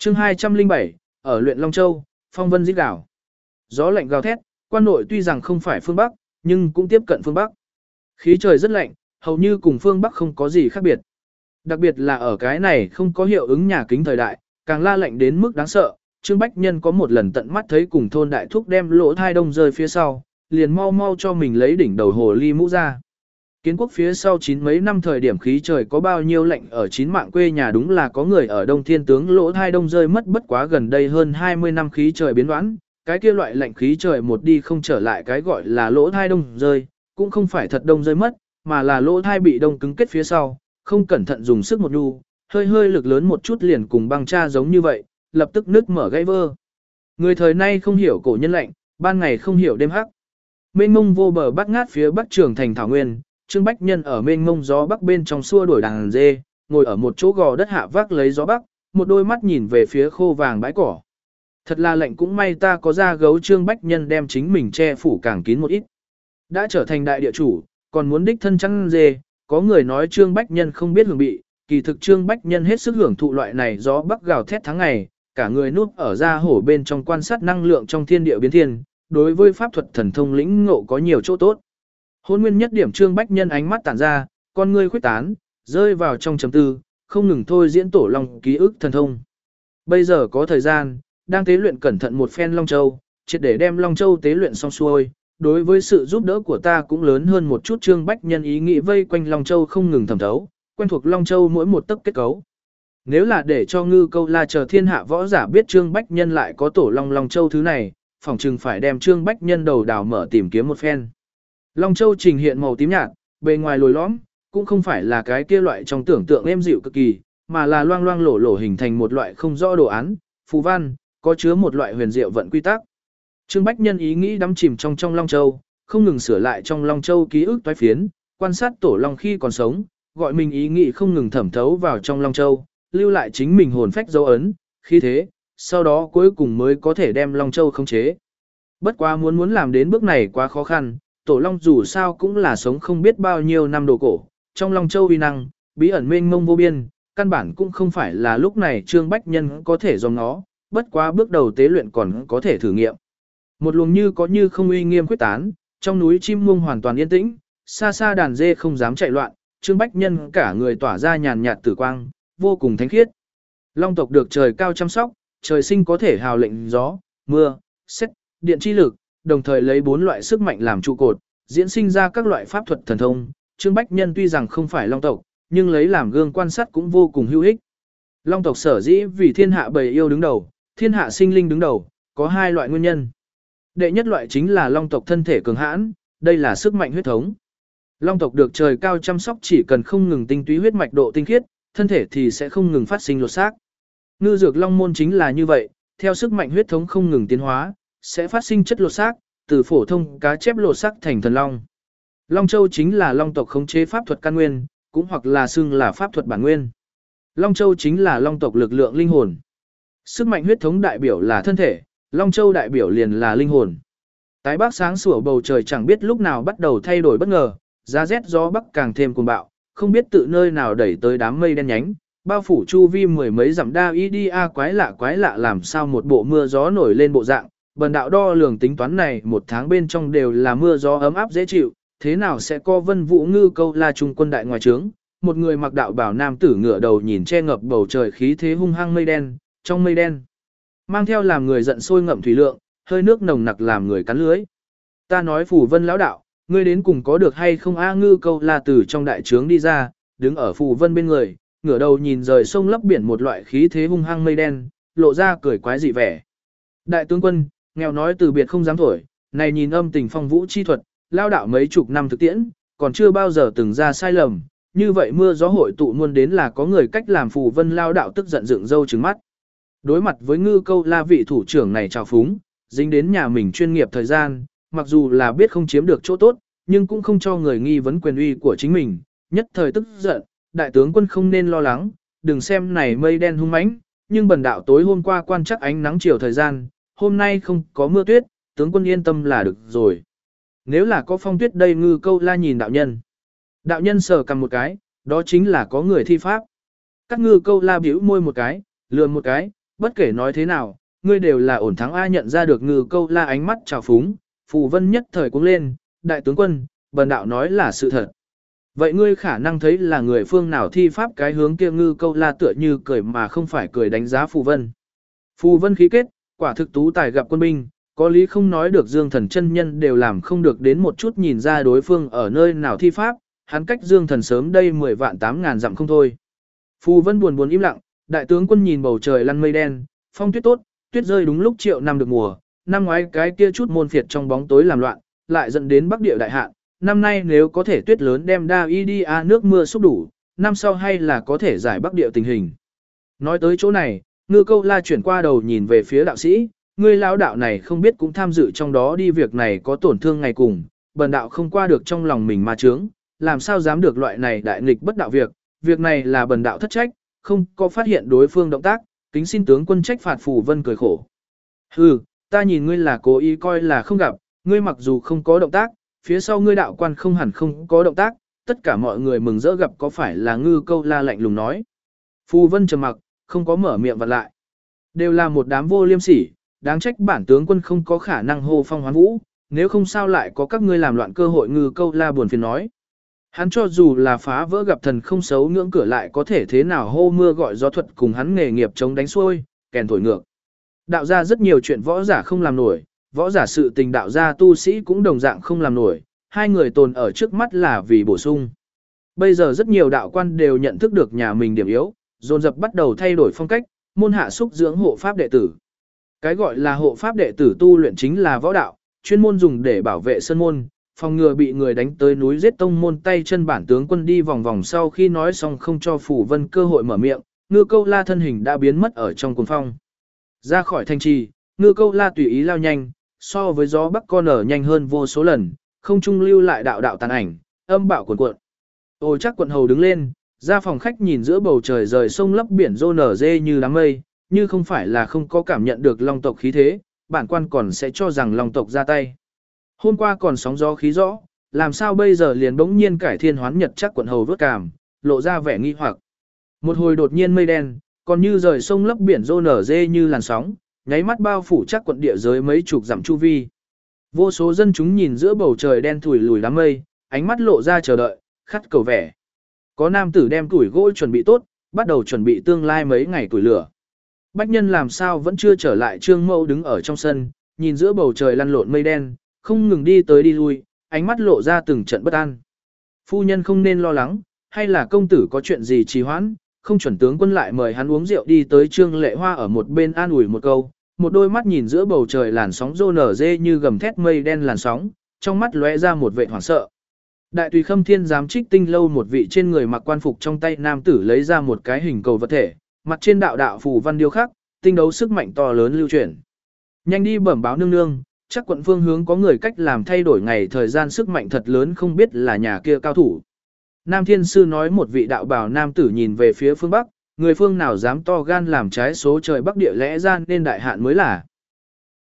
chương 207, ở luyện Long Châu, phong vân rít gào. Gió lạnh gào thét, quan nội tuy rằng không phải phương Bắc, nhưng cũng tiếp cận phương Bắc. Khí trời rất lạnh, hầu như cùng phương Bắc không có gì khác biệt. Đặc biệt là ở cái này không có hiệu ứng nhà kính thời đại, càng la lạnh đến mức đáng sợ. Trương Bách Nhân có một lần tận mắt thấy cùng thôn đại thúc đem lỗ thai đông rơi phía sau, liền mau mau cho mình lấy đỉnh đầu hồ ly mũ ra. Kiến quốc phía sau chín mấy năm thời điểm khí trời có bao nhiêu lạnh ở chín mạng quê nhà đúng là có người ở đông thiên tướng lỗ thai đông rơi mất bất quá gần đây hơn 20 năm khí trời biến đoán, cái kia loại lạnh khí trời một đi không trở lại cái gọi là lỗ thai đông rơi, cũng không phải thật đông rơi mất, mà là lỗ thai bị đông cứng kết phía sau, không cẩn thận dùng sức một nhu, hơi hơi lực lớn một chút liền cùng băng cha giống như vậy, lập tức nứt mở gãy vơ. Người thời nay không hiểu cổ nhân lạnh, ban ngày không hiểu đêm hắc. Mênh mông vô bờ bát ngát phía bắc trường thành thảo nguyên, Trương Bách Nhân ở mênh mông gió bắc bên trong xua đuổi đàn dê, ngồi ở một chỗ gò đất hạ vác lấy gió bắc, một đôi mắt nhìn về phía khô vàng bãi cỏ. Thật là lạnh cũng may ta có da gấu. Trương Bách Nhân đem chính mình che phủ càng kín một ít. Đã trở thành đại địa chủ, còn muốn đích thân chăn dê, có người nói Trương Bách Nhân không biết hưởng bị, kỳ thực Trương Bách Nhân hết sức hưởng thụ loại này gió bắc gào thét tháng ngày, cả người núp ở da hổ bên trong quan sát năng lượng trong thiên địa biến thiên, đối với pháp thuật thần thông lĩnh ngộ có nhiều chỗ tốt. Hôn nguyên nhất điểm Trương Bách Nhân ánh mắt tản ra, con ngươi khuyết tán, rơi vào trong chấm tư, không ngừng thôi diễn tổ long ký ức thần thông. Bây giờ có thời gian, đang tế luyện cẩn thận một phen Long Châu, triệt để đem Long Châu tế luyện xong xuôi, đối với sự giúp đỡ của ta cũng lớn hơn một chút. Trương Bách Nhân ý nghĩ vây quanh Long Châu không ngừng thẩm thấu, quen thuộc Long Châu mỗi một tấc kết cấu. Nếu là để cho Ngư Câu La chờ thiên hạ võ giả biết Trương Bách Nhân lại có tổ Long Châu thứ này, phỏng chừng phải đem Trương Bách Nhân đầu đào mở tìm kiếm một phen. Long Châu trình hiện màu tím nhạt, bề ngoài lồi lõm, cũng không phải là cái kia loại trong tưởng tượng êm dịu cực kỳ, mà là loang loang lổ lổ hình thành một loại không rõ đồ án, phù văn, có chứa một loại huyền diệu vận quy tắc. Trương Bách Nhân ý nghĩ đắm chìm trong Long Châu, không ngừng sửa lại trong Long Châu ký ức toái phiến, quan sát tổ Long khi còn sống, gọi mình ý nghĩ không ngừng thẩm thấu vào trong Long Châu, lưu lại chính mình hồn phách dấu ấn, khi thế, sau đó cuối cùng mới có thể đem Long Châu khống chế. Bất quá muốn làm đến bước này quá khó khăn, tổ Long dù sao cũng là sống không biết bao nhiêu năm đồ cổ, trong Long Châu uy năng, bí ẩn mênh mông vô biên, căn bản cũng không phải là lúc này Trương Bách Nhân có thể dòng nó, bất quá bước đầu tế luyện còn có thể thử nghiệm. Một luồng như có như không uy nghiêm quyết tán, trong núi chim muông hoàn toàn yên tĩnh, xa xa đàn dê không dám chạy loạn, Trương Bách Nhân cả người tỏa ra nhàn nhạt tử quang, vô cùng thánh khiết. Long tộc được trời cao chăm sóc, trời sinh có thể hào lệnh gió, mưa, sét, điện chi lực, đồng thời lấy 4 loại sức mạnh làm trụ cột, diễn sinh ra các loại pháp thuật thần thông. Trương Bách Nhân tuy rằng không phải Long tộc, nhưng lấy làm gương quan sát cũng vô cùng hữu ích. Long tộc sở dĩ vì thiên hạ bầy yêu đứng đầu, thiên hạ sinh linh đứng đầu, có 2 loại nguyên nhân. Đệ nhất loại chính là Long tộc thân thể cường hãn, đây là sức mạnh huyết thống. Long tộc được trời cao chăm sóc chỉ cần không ngừng tinh túy huyết mạch độ tinh khiết, thân thể thì sẽ không ngừng phát sinh lột xác. Ngư dược long môn chính là như vậy, theo sức mạnh huyết thống không ngừng tiến hóa, sẽ phát sinh chất lột xác, từ phổ thông cá chép lột xác thành thần long. Long Châu chính là Long tộc khống chế pháp thuật căn nguyên, cũng hoặc là xưng là pháp thuật bản nguyên. Long Châu chính là Long tộc lực lượng linh hồn. Sức mạnh huyết thống đại biểu là thân thể, Long Châu đại biểu liền là linh hồn. Tái bắc sáng sủa bầu trời chẳng biết lúc nào bắt đầu thay đổi bất ngờ, giá rét gió bắc càng thêm cuồng bạo, không biết tự nơi nào đẩy tới đám mây đen nhánh, bao phủ chu vi mười mấy dặm đa y đi a quái lạ làm sao một bộ mưa gió nổi lên bộ dạng. Bần đạo đo lường tính toán này 1 tháng bên trong đều là mưa gió ấm áp dễ chịu, thế nào sẽ có Vân Vũ Ngư Câu La trung quân đại ngoài trướng. Một người mặc đạo bào nam tử ngửa đầu nhìn che ngập bầu trời khí thế hung hăng mây đen, trong mây đen mang theo làm người giận sôi ngậm thủy lượng, hơi nước nồng nặc làm người cắn lưới. Ta nói Phù Vân lão đạo, ngươi đến cùng có được hay không a? Ngư Câu La từ trong đại trướng đi ra, đứng ở Phù Vân bên người, ngửa đầu nhìn rời sông lấp biển một loại khí thế hung hăng mây đen, lộ ra cười quái dị vẻ. Đại tướng quân, nghèo nói từ biệt không dám thổi, này nhìn âm tình phong vũ chi thuật, lao đạo mấy chục năm thực tiễn, còn chưa bao giờ từng ra sai lầm, như vậy mưa gió hội tụ muôn đến là có người cách làm. Phù Vân lao đạo tức giận dựng râu trừng mắt. Đối mặt với Ngư Câu La vị thủ trưởng này trào phúng, dính đến nhà mình chuyên nghiệp thời gian, mặc dù là biết không chiếm được chỗ tốt, nhưng cũng không cho người nghi vấn quyền uy của chính mình, nhất thời tức giận, đại tướng quân không nên lo lắng, đừng xem này mây đen hung mãnh, nhưng bần đạo tối hôm qua quan chắc ánh nắng chiều thời gian, hôm nay không có mưa tuyết, tướng quân yên tâm là được rồi. Nếu là có phong tuyết đây. Ngư Câu La nhìn đạo nhân. Đạo nhân sờ cầm một cái, đó chính là có người thi pháp. Các Ngư Câu La bĩu môi một cái, lườm một cái, Bất kể nói thế nào, ngươi đều là ổn thắng ai nhận ra được Ngư Câu La ánh mắt trào phúng, Phù Vân nhất thời cuống lên, đại tướng quân, bần đạo nói là sự thật. Vậy ngươi khả năng thấy là người phương nào thi pháp cái hướng kia Ngư Câu La tựa như cười mà không phải cười đánh giá Phù Vân. Phù Vân khí kết, quả thực tú tài gặp quân binh, có lý không nói được Dương Thần chân nhân đều làm không được đến một chút nhìn ra đối phương ở nơi nào thi pháp, hắn cách Dương Thần sớm đây 10 vạn 8 ngàn dặm không thôi. Phù Vân buồn buồn im lặng, đại tướng quân nhìn bầu trời lăn mây đen, phong tuyết tốt, tuyết rơi đúng lúc triệu năm được mùa, năm ngoái cái kia chút môn phiệt trong bóng tối làm loạn, lại dẫn đến Bắc Địa đại hạn, năm nay nếu có thể tuyết lớn đem Davidia nước mưa xúc đủ, năm sau hay là có thể giải Bắc Địa tình hình. Nói tới chỗ này, Ngư Câu La chuyển qua đầu nhìn về phía đạo sĩ, ngươi lão đạo này không biết cũng tham dự trong đó đi việc này có tổn thương ngày cùng, bần đạo không qua được trong lòng mình mà chướng, làm sao dám được loại này đại nghịch bất đạo việc này là bần đạo thất trách, không có phát hiện đối phương động tác, kính xin tướng quân trách phạt. Phù Vân cười khổ. Hừ, ta nhìn ngươi là cố ý coi là không gặp, ngươi mặc dù không có động tác, phía sau ngươi đạo quan không hẳn không có động tác, tất cả mọi người mừng rỡ gặp có phải là Ngư Câu La lạnh lùng nói. Phù Vân trầm mặc, không có mở miệng vặn lại. Đều là một đám vô liêm sỉ, đáng trách bản tướng quân không có khả năng hô phong hoán vũ, nếu không sao lại có các ngươi làm loạn cơ hội. Ngư Câu La buồn phiền nói. Hắn cho dù là phá vỡ gặp thần không xấu ngưỡng cửa lại có thể thế nào hô mưa gọi gió thuật cùng hắn nghề nghiệp chống đánh xuôi, kèn thổi ngược. Đạo ra rất nhiều chuyện võ giả không làm nổi, võ giả sự tình đạo ra tu sĩ cũng đồng dạng không làm nổi, hai người tồn ở trước mắt là vì bổ sung. Bây giờ rất nhiều đạo quan đều nhận thức được nhà mình điểm yếu, dồn dập bắt đầu thay đổi phong cách, môn hạ xúc dưỡng hộ pháp đệ tử. Cái gọi là hộ pháp đệ tử tu luyện chính là võ đạo, chuyên môn dùng để bảo vệ sân môn, phòng ngừa bị người đánh tới núi giết tông môn. Tay chân bản tướng quân đi vòng vòng sau khi nói xong không cho Phù Vân cơ hội mở miệng, Ngư Câu La thân hình đã biến mất ở trong cuồng phong. Ra khỏi thành trì, Ngư Câu La tùy ý lao nhanh, so với gió bắc con ở nhanh hơn vô số lần, không trung lưu lại đạo đạo tàn ảnh, âm bạo cuồn cuộn. Ôi chắc quận hầu đứng lên, ra phòng khách nhìn giữa bầu trời rời sông lấp biển rô nở dê như đám mây, như không phải là không có cảm nhận được long tộc khí thế, bản quan còn sẽ cho rằng long tộc ra tay. Hôm qua còn sóng gió khí rõ, làm sao bây giờ liền bỗng nhiên cải thiên hoán nhật. Chắc quận hầu vớt cảm, lộ ra vẻ nghi hoặc. Một hồi đột nhiên mây đen, còn như rời sông lấp biển rô nở dê như làn sóng, nháy mắt bao phủ Chắc quận địa giới mấy chục dặm chu vi. Vô số dân chúng nhìn giữa bầu trời đen thủi lùi đám mây, ánh mắt lộ ra chờ đợi, khát cầu vẻ. Có nam tử đem củi gỗ chuẩn bị tốt, bắt đầu chuẩn bị tương lai mấy ngày củi lửa. Bách nhân làm sao vẫn chưa trở lại. Trương Mẫu đứng ở trong sân, nhìn giữa bầu trời lăn lộn mây đen, không ngừng đi tới đi lui, ánh mắt lộ ra từng trận bất an. Phu nhân không nên lo lắng, hay là công tử có chuyện gì trì hoãn, không chuẩn tướng quân lại mời hắn uống rượu. Đi tới Trương Lệ Hoa ở một bên an ủi một câu, một đôi mắt nhìn giữa bầu trời làn sóng rô nở dê như gầm thét mây đen làn sóng, trong mắt lóe ra một vẻ hoảng sợ. Đại tùy Khâm Thiên giám Trích Tinh lâu một vị trên người mặc quan phục trong tay nam tử lấy ra một cái hình cầu vật thể, mặt trên đạo đạo phù văn điêu khắc, tinh đấu sức mạnh to lớn lưu chuyển. Nhanh đi bẩm báo nương nương, chắc quận phương hướng có người cách làm thay đổi ngày thời gian, sức mạnh thật lớn không biết là nhà kia cao thủ. Nam Thiên Sư nói. Một vị đạo bào nam tử nhìn về phía phương Bắc, người phương nào dám to gan làm trái số trời Bắc Địa, lẽ ra nên đại hạn mới là.